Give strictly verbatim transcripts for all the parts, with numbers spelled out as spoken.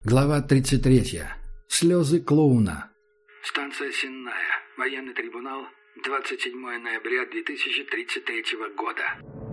Глава тридцать третья. Слезы клоуна. Станция Сенная. Военный трибунал. двадцать седьмое ноября две тысячи тридцать третьего года.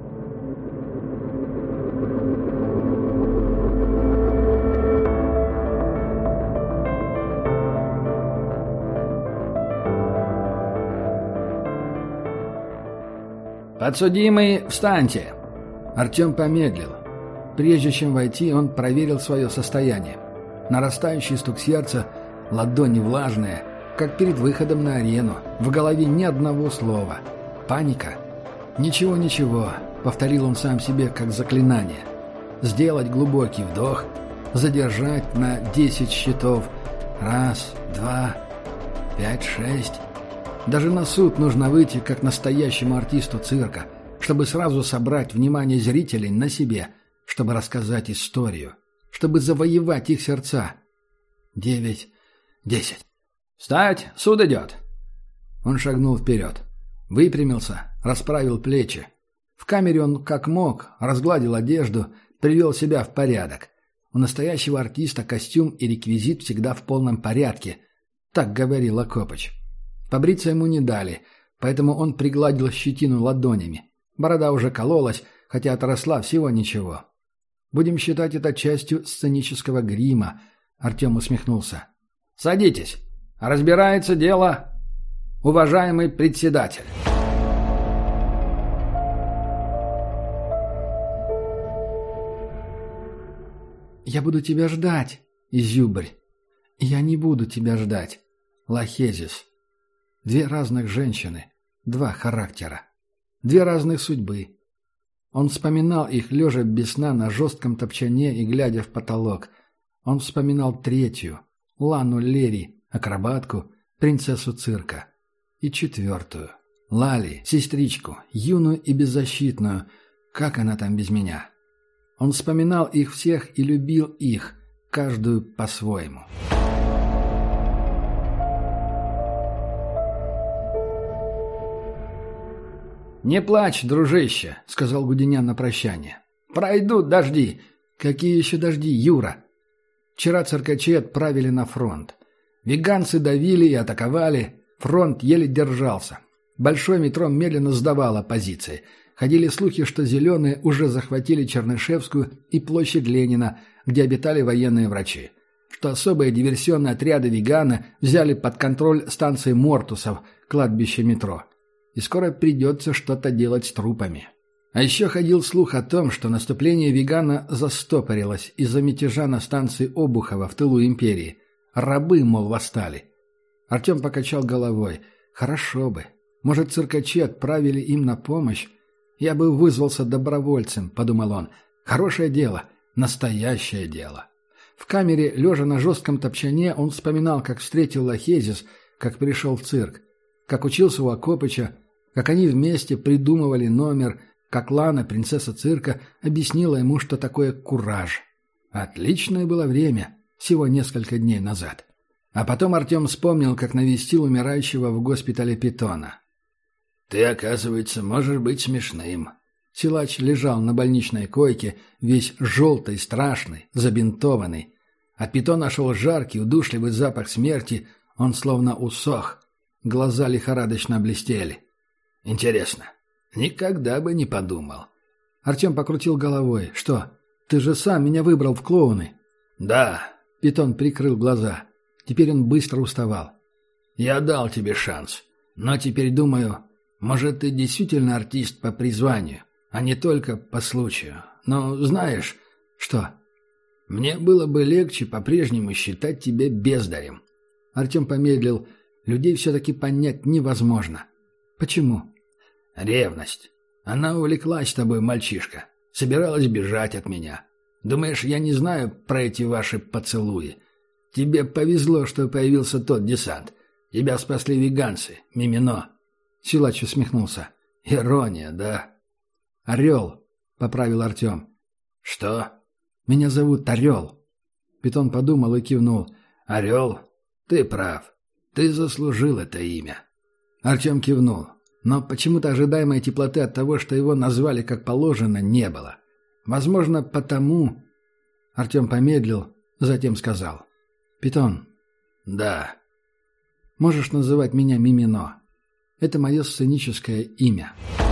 «Подсудимый, встаньте!» Артем помедлил. Прежде чем войти, он проверил свое состояние. Нарастающий стук сердца, ладони влажные, как перед выходом на арену. В голове ни одного слова. Паника. «Ничего, ничего», — повторил он сам себе как заклинание. «Сделать глубокий вдох, задержать на десять счетов. Раз, два, пять, шесть». Даже на суд нужно выйти как настоящему артисту цирка, чтобы сразу собрать внимание зрителей на себе, чтобы рассказать историю, чтобы завоевать их сердца. Девять, десять. «Встать! Суд идет!» Он шагнул вперед. Выпрямился, расправил плечи. В камере он, как мог, разгладил одежду, привел себя в порядок. У настоящего артиста костюм и реквизит всегда в полном порядке, так говорил Акопыч. Побриться ему не дали, поэтому он пригладил щетину ладонями. Борода уже кололась, хотя отросла всего ничего. «Будем считать это частью сценического грима», — Артем усмехнулся. «Садитесь. Разбирается дело уважаемый председатель». «Я буду тебя ждать, изюбрь. Я не буду тебя ждать, лохезис». Две разных женщины, два характера, две разных судьбы. Он вспоминал их, лежа без сна на жестком топчане и глядя в потолок. Он вспоминал третью, Лану Лери, акробатку, принцессу цирка. И четвертую, Лали, сестричку, юную и беззащитную. Как она там без меня? Он вспоминал их всех и любил их, каждую по-своему. «Не плачь, дружище», — сказал Гуденян на прощание. «Пройдут дожди». «Какие еще дожди, Юра?» Вчера циркачи отправили на фронт. Веганцы давили и атаковали. Фронт еле держался. Большое метро медленно сдавало позиции. Ходили слухи, что зеленые уже захватили Чернышевскую и площадь Ленина, где обитали военные врачи. Что особые диверсионные отряды вегана взяли под контроль станции Мортусов, кладбище метро. И скоро придется что-то делать с трупами. А еще ходил слух о том, что наступление вегана застопорилось из-за мятежа на станции Обухова в тылу империи. Рабы, мол, восстали. Артем покачал головой. Хорошо бы. Может, циркачи отправили им на помощь? Я бы вызвался добровольцем, подумал он. Хорошее дело. Настоящее дело. В камере, лежа на жестком топчане, он вспоминал, как встретил Лохезис, как пришел в цирк, как учился у Акопыча, как они вместе придумывали номер, как Лана, принцесса цирка, объяснила ему, что такое кураж. Отличное было время, всего несколько дней назад. А потом Артем вспомнил, как навестил умирающего в госпитале Питона. «Ты, оказывается, можешь быть смешным». Силач лежал на больничной койке, весь желтый, страшный, забинтованный. От Питона шел жаркий, удушливый запах смерти, он словно усох. Глаза лихорадочно блестели. «Интересно. Никогда бы не подумал». Артем покрутил головой. «Что, ты же сам меня выбрал в клоуны?» «Да». Питон прикрыл глаза. Теперь он быстро уставал. «Я дал тебе шанс. Но теперь думаю, может, ты действительно артист по призванию, а не только по случаю. Но знаешь...» «Что?» «Мне было бы легче по-прежнему считать тебя бездарем». Артем помедлил. Людей все-таки понять невозможно. Почему? Ревность. Она увлеклась тобой, мальчишка. Собиралась бежать от меня. Думаешь, я не знаю про эти ваши поцелуи? Тебе повезло, что появился тот десант. Тебя спасли веганцы, Мимино. Силач усмехнулся. Ирония, да? Орел, поправил Артем. Что? Меня зовут Орел. Питон подумал и кивнул. Орел? Ты прав. Ты заслужил это имя. Артем кивнул. Но почему-то ожидаемой теплоты от того, что его назвали как положено, не было. Возможно, потому... Артем помедлил, Затем сказал. «Питон». «Да». «Можешь называть меня Мимино. Это мое сценическое имя».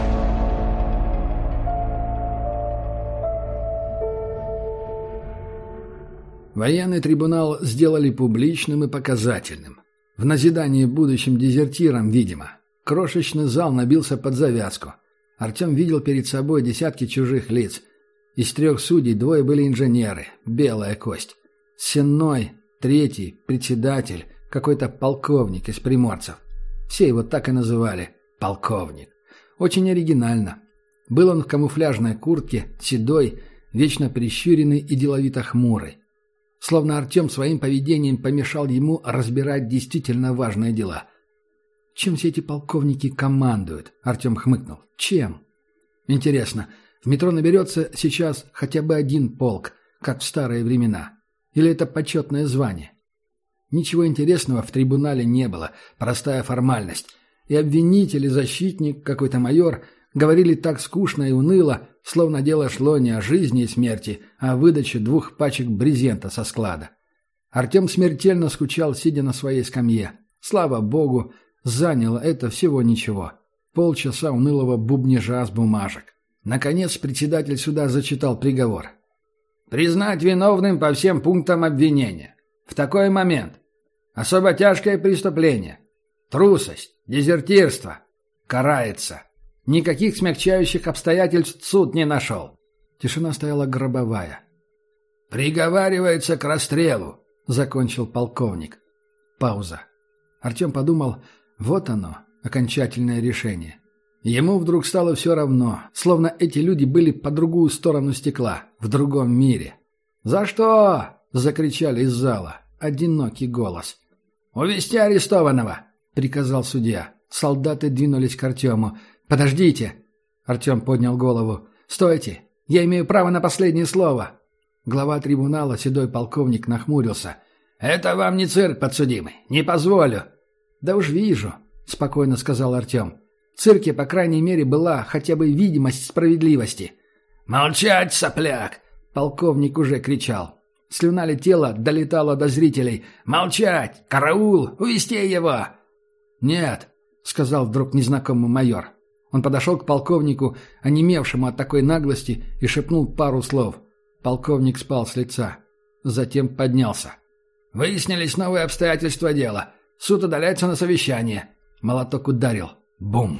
Военный трибунал сделали публичным и показательным. В назидание будущим дезертирам, видимо. Крошечный зал набился под завязку. Артем видел перед собой десятки чужих лиц. Из трех судей двое были инженеры, белая кость. Сенной, третий, председатель, какой-то полковник из приморцев. Все его так и называли – полковник. Очень оригинально. Был он в камуфляжной куртке, седой, вечно прищуренный и деловито хмурый. Словно Артем своим поведением помешал ему разбирать действительно важные дела. «Чем все эти полковники командуют?» – Артем хмыкнул. «Чем?» «Интересно, в метро наберется сейчас хотя бы один полк, как в старые времена? Или это почетное звание?» Ничего интересного в трибунале не было, простая формальность. И обвинитель, и защитник, какой-то майор, говорили так скучно и уныло, словно дело шло не о жизни и смерти, а о выдаче двух пачек брезента со склада. Артем смертельно скучал, сидя на своей скамье. Слава богу, заняло это всего ничего. Полчаса унылого бубнежа с бумажек. Наконец председатель суда зачитал приговор. «Признать виновным по всем пунктам обвинения. В такой момент. Особо тяжкое преступление. Трусость, дезертирство. Карается. Никаких смягчающих обстоятельств суд не нашел». Тишина стояла гробовая. «Приговаривается к расстрелу», — закончил полковник. Пауза. Артем подумал, вот оно, окончательное решение. Ему вдруг стало все равно, словно эти люди были по другую сторону стекла, в другом мире. «За что?» — закричали из зала. Одинокий голос. «Увести арестованного!» — приказал судья. Солдаты двинулись к Артему. «Подождите!» — Артем поднял голову. «Стойте! Я имею право на последнее слово!» Глава трибунала, седой полковник, нахмурился. «Это вам не цирк, подсудимый. Не позволю!» «Да уж вижу!» — спокойно сказал Артем. «В цирке, по крайней мере, была хотя бы видимость справедливости». «Молчать, сопляк!» — полковник уже кричал. Слюна летела, долетала до зрителей. «Молчать! Караул! Увести его!» «Нет!» — сказал вдруг незнакомый майор. Он подошел к полковнику, онемевшему от такой наглости, и шепнул пару слов. Полковник спал с лица. Затем поднялся. «Выяснились новые обстоятельства дела. Суд удаляется на совещание». Молоток ударил. Бум!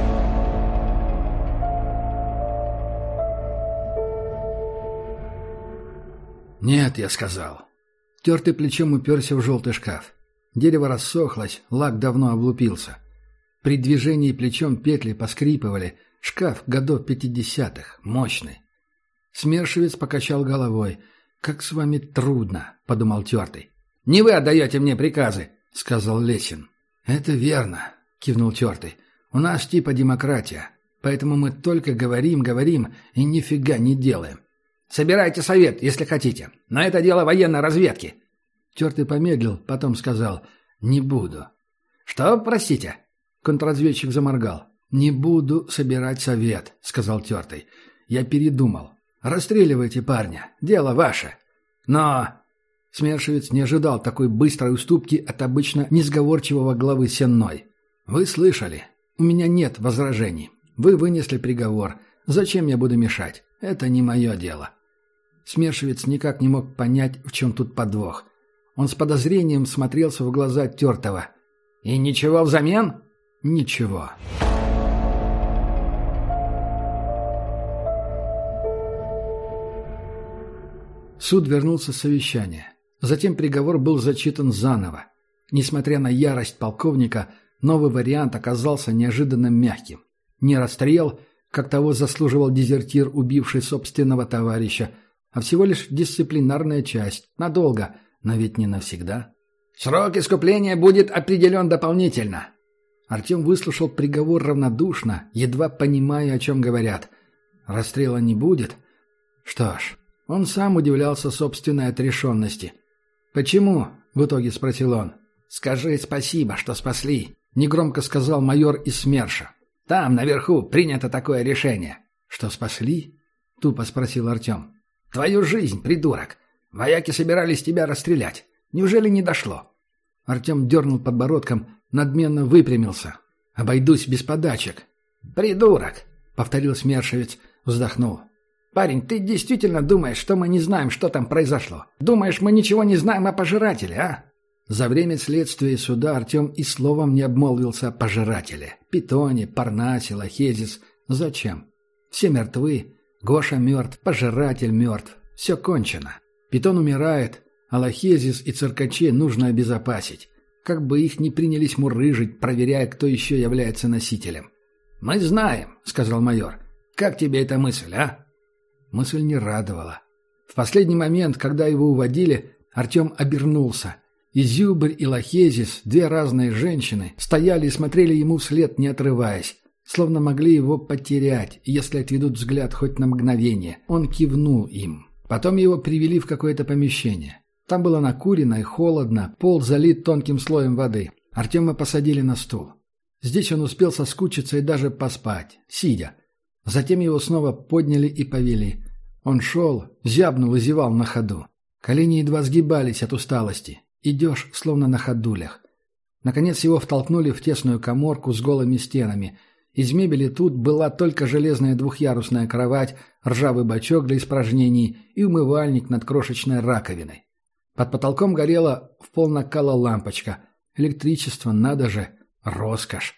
«Нет», — я сказал. Тертый плечом уперся в желтый шкаф. Дерево рассохлось, лак давно облупился. При движении плечом петли поскрипывали. Шкаф годов пятидесятых, мощный. Смершевец покачал головой. «Как с вами трудно», — подумал Тертый. «Не вы отдаете мне приказы», — сказал Лесин. «Это верно», — кивнул Тертый. «У нас типа демократия, поэтому мы только говорим, говорим и нифига не делаем. Собирайте совет, если хотите, но это дело военной разведки». Тертый помедлил, потом сказал «Не буду». «Что, простите?» Контрразведчик заморгал. «Не буду собирать совет», — сказал Тертый. «Я передумал. Расстреливайте парня, дело ваше». «Но...» Смершевец не ожидал такой быстрой уступки от обычно несговорчивого главы Сенной. «Вы слышали. У меня нет возражений. Вы вынесли приговор. Зачем я буду мешать? Это не мое дело». Смершевец никак не мог понять, в чем тут подвох. Он с подозрением смотрелся в глаза Тертого. «И ничего взамен?» «Ничего». Суд вернулся с совещания. Затем приговор был зачитан заново. Несмотря на ярость полковника, новый вариант оказался неожиданно мягким. Не расстрел, как того заслуживал дезертир, убивший собственного товарища, а всего лишь дисциплинарная часть. Надолго, но ведь не навсегда. «Срок искупления будет определен дополнительно». Артем выслушал приговор равнодушно, едва понимая, о чем говорят. «Расстрела не будет?» Что ж, он сам удивлялся собственной отрешенности. «Почему?» — в итоге спросил он. «Скажи спасибо, что спасли», — негромко сказал майор из СМЕРШа. «Там, наверху, принято такое решение». «Что спасли?» — тупо спросил Артем. «Твою жизнь, придурок! Вояки собирались тебя расстрелять. Неужели не дошло?» Артем дернул подбородком, надменно выпрямился. «Обойдусь без подачек». «Придурок!» — повторил Смершевец, вздохнул. «Парень, ты действительно думаешь, что мы не знаем, что там произошло? Думаешь, мы ничего не знаем о пожирателе, а?» За время следствия и суда Артем и словом не обмолвился о пожирателе. Питоне, Парнасе, Лохезис. Зачем? Все мертвы. Гоша мертв, пожиратель мертв. Все кончено. Питон умирает, а Лохезис и циркачей нужно обезопасить. Как бы их ни принялись мурыжить, проверяя, кто еще является носителем. «Мы знаем», — сказал майор. «Как тебе эта мысль, а?» Мысль не радовала. В последний момент, когда его уводили, Артем обернулся. И Зюбрь, и Лохезис, две разные женщины, стояли и смотрели ему вслед, не отрываясь, словно могли его потерять, если отведут взгляд хоть на мгновение. Он кивнул им. Потом его привели в какое-то помещение. Там было накурено и холодно, пол залит тонким слоем воды. Артема посадили на стул. Здесь он успел соскучиться и даже поспать, сидя. Затем его снова подняли и повели. Он шел, зябнул и зевал на ходу. Колени едва сгибались от усталости. Идешь, словно на ходулях. Наконец его втолкнули в тесную каморку с голыми стенами. Из мебели тут была только железная двухъярусная кровать, ржавый бачок для испражнений и умывальник над крошечной раковиной. Под потолком горела в пол накала лампочка. Электричество, надо же, роскошь.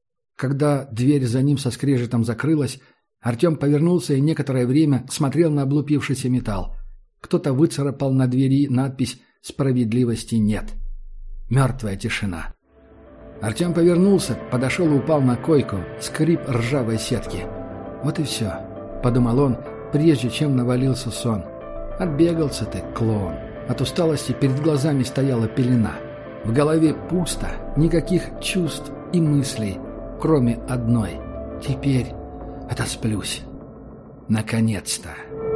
Когда дверь за ним со скрежетом закрылась, Артем повернулся и некоторое время смотрел на облупившийся металл. Кто-то выцарапал на двери надпись «Справедливости нет». Мертвая тишина. Артем повернулся, подошел и упал на койку, скрип ржавой сетки. «Вот и все», — подумал он, прежде чем навалился сон. «Отбегался ты, клоун». От усталости перед глазами стояла пелена. В голове пусто, никаких чувств и мыслей, кроме одной. Теперь отосплюсь. Наконец-то.